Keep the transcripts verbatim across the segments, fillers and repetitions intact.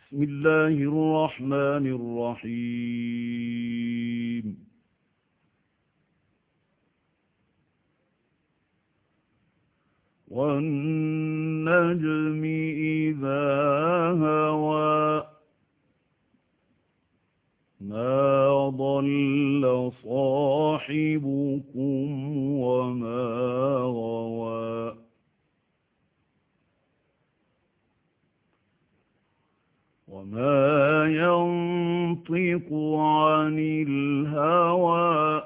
بسم الله الرحمن الرحيم والنجم إذا هوى ما ضل صاحبكم وما غوى وما ينطق عن الهوى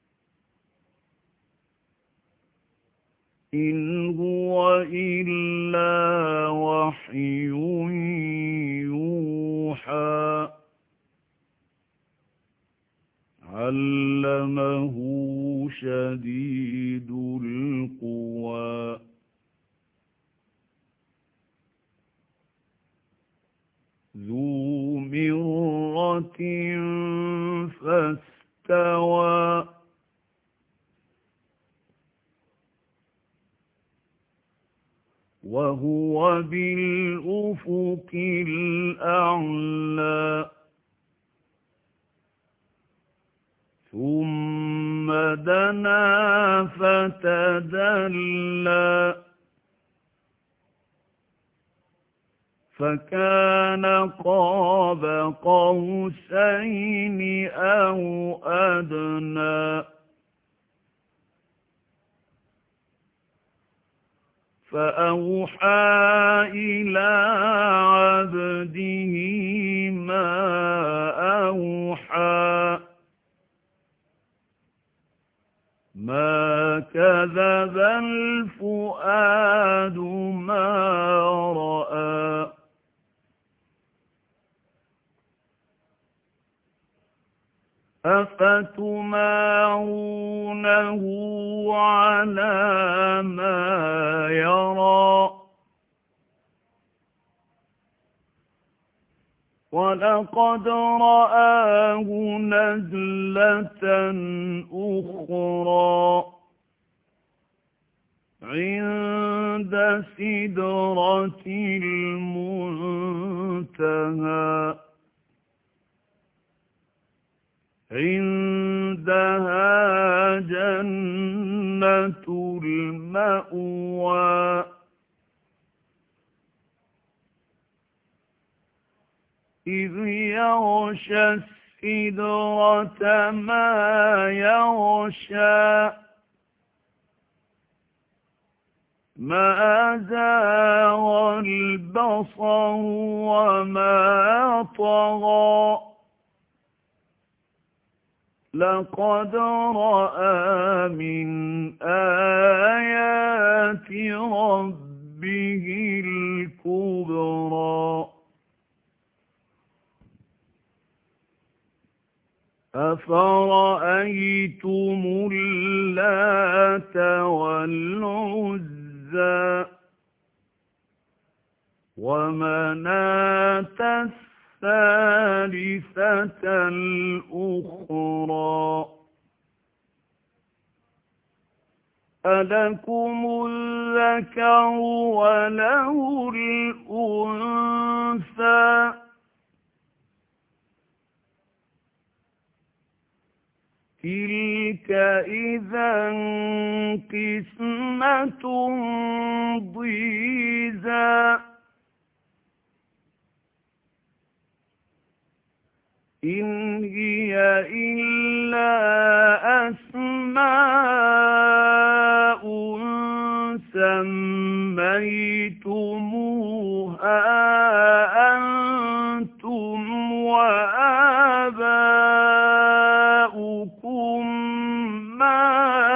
إن هو إلا وحي يوحى علمه شديد القوى ذو مرة فاستوى وهو بالأفق الأعلى ثم دنا فتدلى فكان قاب قوسين أو أدنى فأوحى إلى عبده ما أوحى ما كذب الفؤاد ما رأى أفتمارونه على ما يرى ولقد رآه نزلة أخرى عند سدرة المنتهى عندها جنة المأوى إذ يغشى السدرة ما يغشى ما زاغ البصر وما طغى لقد رأى من آيات ربه الكبرى أفرأيتم اللات والعزى ومناة الثالثة الأخرى ألكم الذكر وله الأنثى تلك إذا قسمة ضيزى إن هي إلا أسماء سميتموها أنتم وآباؤكم ما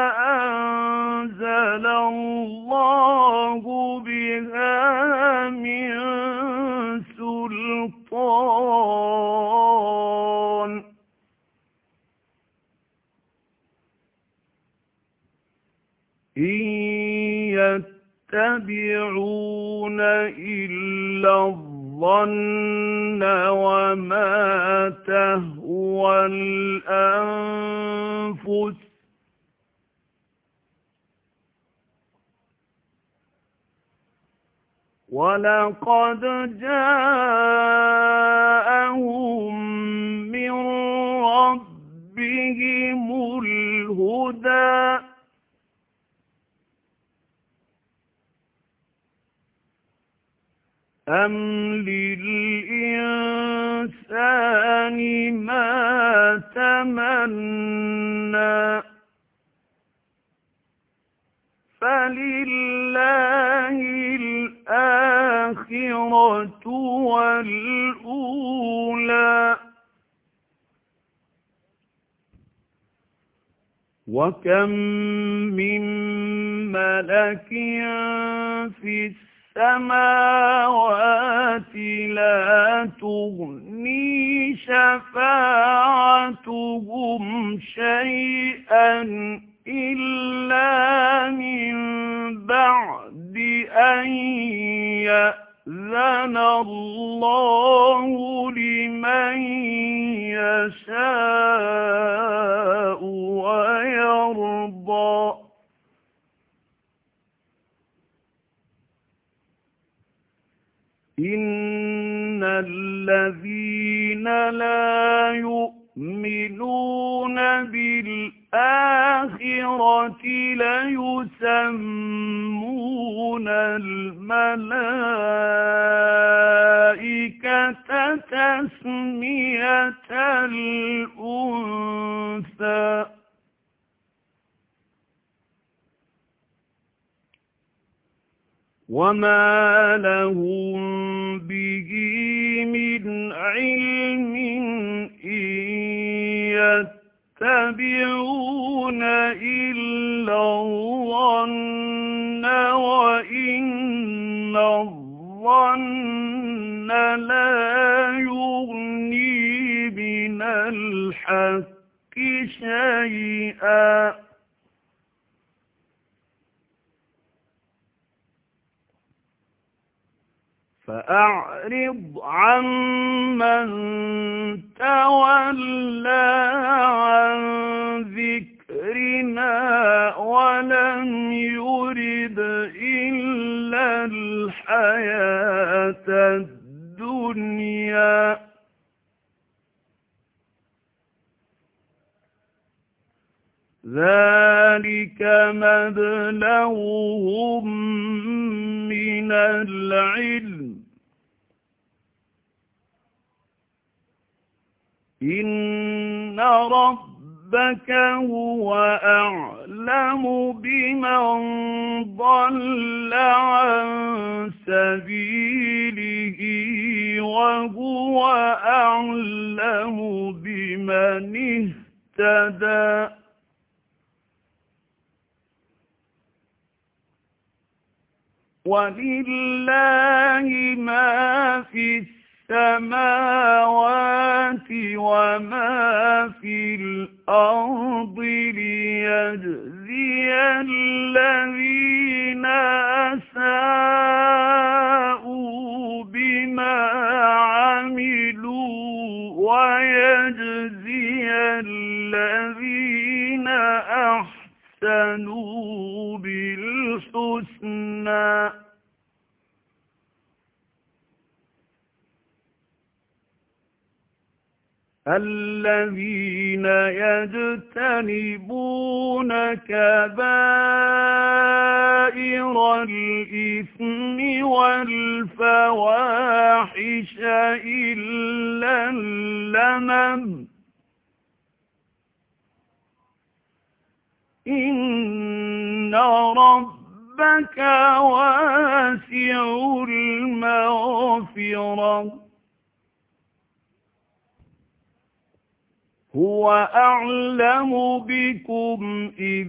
أنزل الله بها من سلطان إن يتبعون إلا الظن وما تهوى الأنفس وَلَقَدْ جَاءَهُم مِّن رَّبِّهِمُ الْهُدَىٰ أَمْ لِلْإِنسَانِ مَا تَمَنَّىٰ فَلِلَّهِ الْآخِرَةُ وَالْأُولَىٰ وَكَم مِّن مَّلَكٍ فِي السَّمَاوَاتِ لَا تُغْنِي شَفَاعَتُهُمْ شَيْئًا إِلَّا مِن بَعْدِ أَن يَأْذَنَ اللَّهُ لِمَن يَشَاءُ وَيَرْضَىٰ إِنَّ الَّذِينَ لَا يُؤْمِنُونَ بِالْآخِرَةِ لَيُسَمُّونَ الْمَلَائِكَةَ تَسْمِيَةَ الْأُنثَىٰ وَمَا لَهُم بِهِ مِنْ عِلْمٍ إِن يَتَّبِعُونَ إِلَّا الظَّنَّ وَإِنَّ الظَّنَّ لَا يُغْنِي مِنَ الْحَقِّ شَيْئًا فَأَعْرِضْ عَمَّن تَوَلَّىٰ عَن ذِكْرِنَا وَلَمْ يُرِدْ إِلَّا الْحَيَاةَ الدُّنْيَا ذَلِكَ مَبْلَغُهُم مِّنَ الْعِلْمِ إِنَّ رَبَّكَ هُوَ أَعْلَمُ بِمَن ضَلَّ عَن سَبِيلِهِ وَهُوَ أَعْلَمُ بِمَنِ اهْتَدَىٰ وَلِلَّهِ مَا فِي السَّمَاوَاتِ وَمَا فِي الْأَرْضِ لِيَجْزِيَ الَّذِينَ أَسَاءُوا بِمَا عَمِلُوا وَيَجْزِيَ الَّذِينَ أَحْسَنُوا بِالْحُسْنَىٰ الَّذِينَ يَجْتَنِبُونَ كَبَائِرَ الْإِثْمِ وَالْفَوَاحِشَ إِلَّا اللَّمَمَ إِنَّ رَبَّكَ وَاسِعُ الْمَغْفِرَةِ هُوَ أَعْلَمُ بِكُمْ إِذْ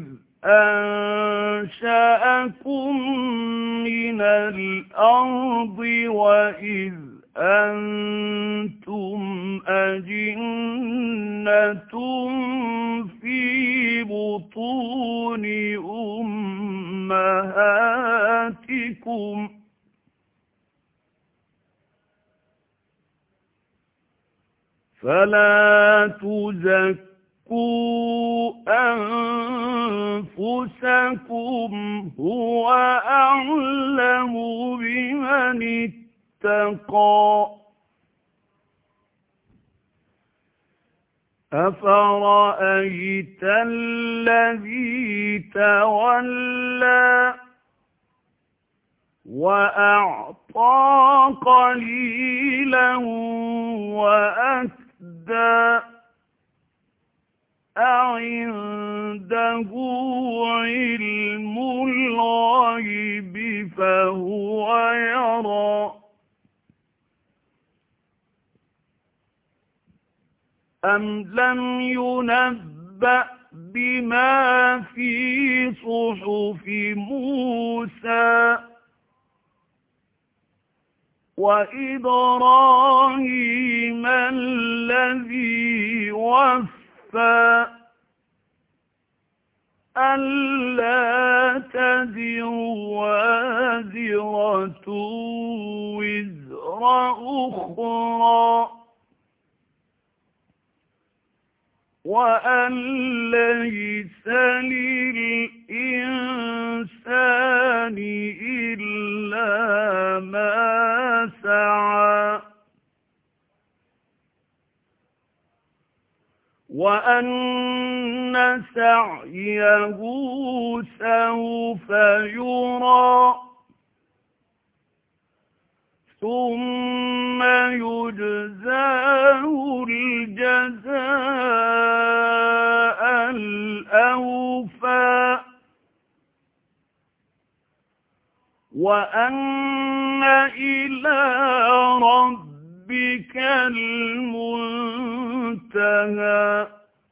أَنشَأَكُم مِّنَ الْأَرْضِ وَإِذْ أَنتُمْ أَجِنَّةٌ فِي بُطُونِ أُمَّهَاتِكُمْ فَلَا تُزَكُّوا تُزَكُّوا أَنفُسَكُمْ هُوَ أَعْلَمُ بِمَنِ اتَّقَى أَفَرَأَيْتَ الَّذِي تَوَلَّى وَأَعْطَىٰ قَلِيلًا وَأَكْدَىٰ أَعِندَهُ عِلْمُ الْغَيْبِ فَهُوَ يَرَىٰ أَمْ لَمْ يُنَبَّأْ بِمَا فِي صُحُفِ مُوسَىٰ وَإِبْرَاهِيمَ الَّذِي وَفَّىٰ أَلَّا تَزِرُ وَازِرَةٌ وِزْرَ أُخْرَىٰ وَأَن لَّيْسَ لِلْإِنسَانِ إِلَّا مَا سَعَىٰ وَأَنَّ سَعْيَهُ سَوْفَ يُرَىٰ ثُمَّ يُجْزَاهُ الْجَزَاءَ الْأَوْفَىٰ وَأَنَّ إِلَىٰ رَبِّكَ الْمُنتَهَىٰ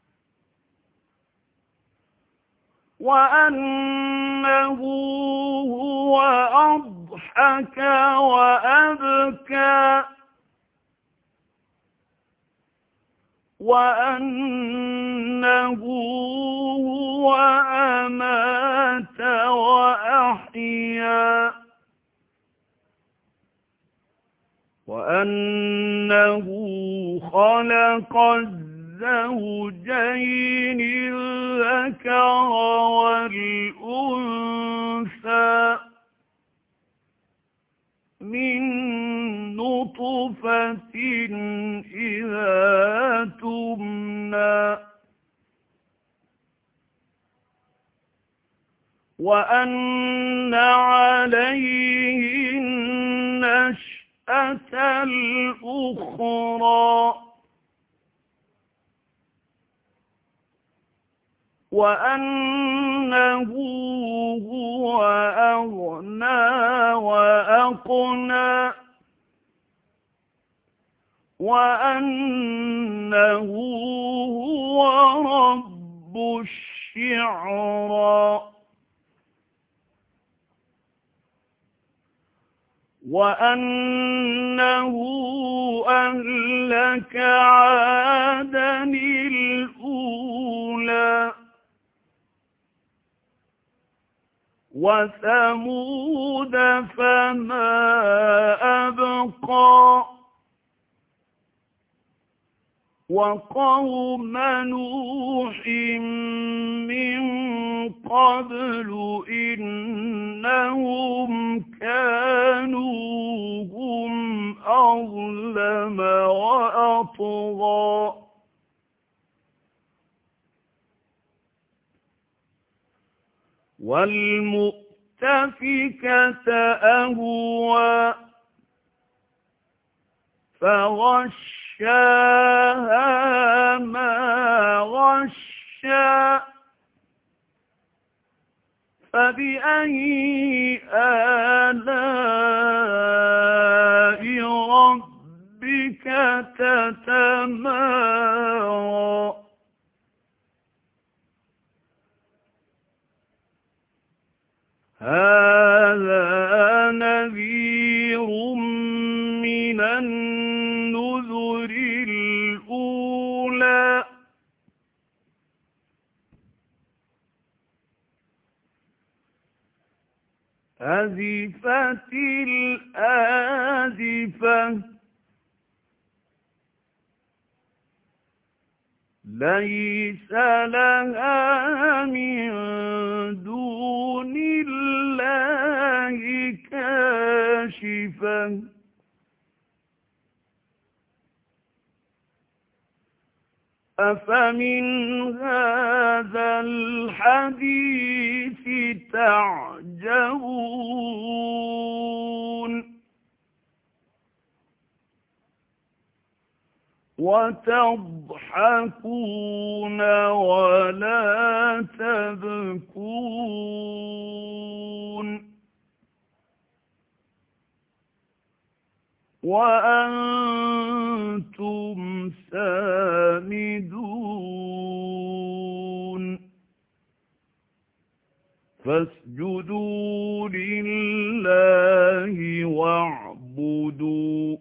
وَأَنَّهُ هُوَ أَضْحَكَ وَأَبْكَىٰ وَأَنَّهُ هُوَ أَمَاتَ وَأَحْيَا وَأَنَّهُ خَلَقَ الزَّوْجَيْنِ الذَّكَرَ وَالْأُنثَىٰ مِن نُّطْفَةٍ إِذَا تُمْنَىٰ وَأَنَّ عَلَيْهِ النَّشْأَةَ الْأُخْرَىٰ وَأَنَّهُ هُوَ أَغْنَىٰ وَأَقْنَىٰ وَأَنَّهُ هُوَ رَبُّ الشِّعْرَىٰ وَأَنَّهُ أَهْلَكَ عَادًا الْأُولَىٰ وَثَمُودَ فَمَا أَبْقَىٰ وَقَوْمَ نُوحٍ مِّن قَبْلُ إِنَّهُمْ كَانُوا هُمْ أَظْلَمَ وَأَطْغَىٰ وَالْمُؤْتَفِكَةَ أَهْوَىٰ فَغَشَّاهَا مَا غَشَّىٰ فَبِأَيِّ آلَاءِ رَبِّكَ تَتَمَارَىٰ هَٰذَا نَذِيرٌ مِّنَ النُّذُرِ الْأُولَىٰ أَزِفَتِ الْآزِفَةُ ليس لها من دون الله كاشفة أفمن هذا الحديث تعجبون وتضحكون ولا تبكون وأنتم سامدون فاسجدوا لله واعبدوا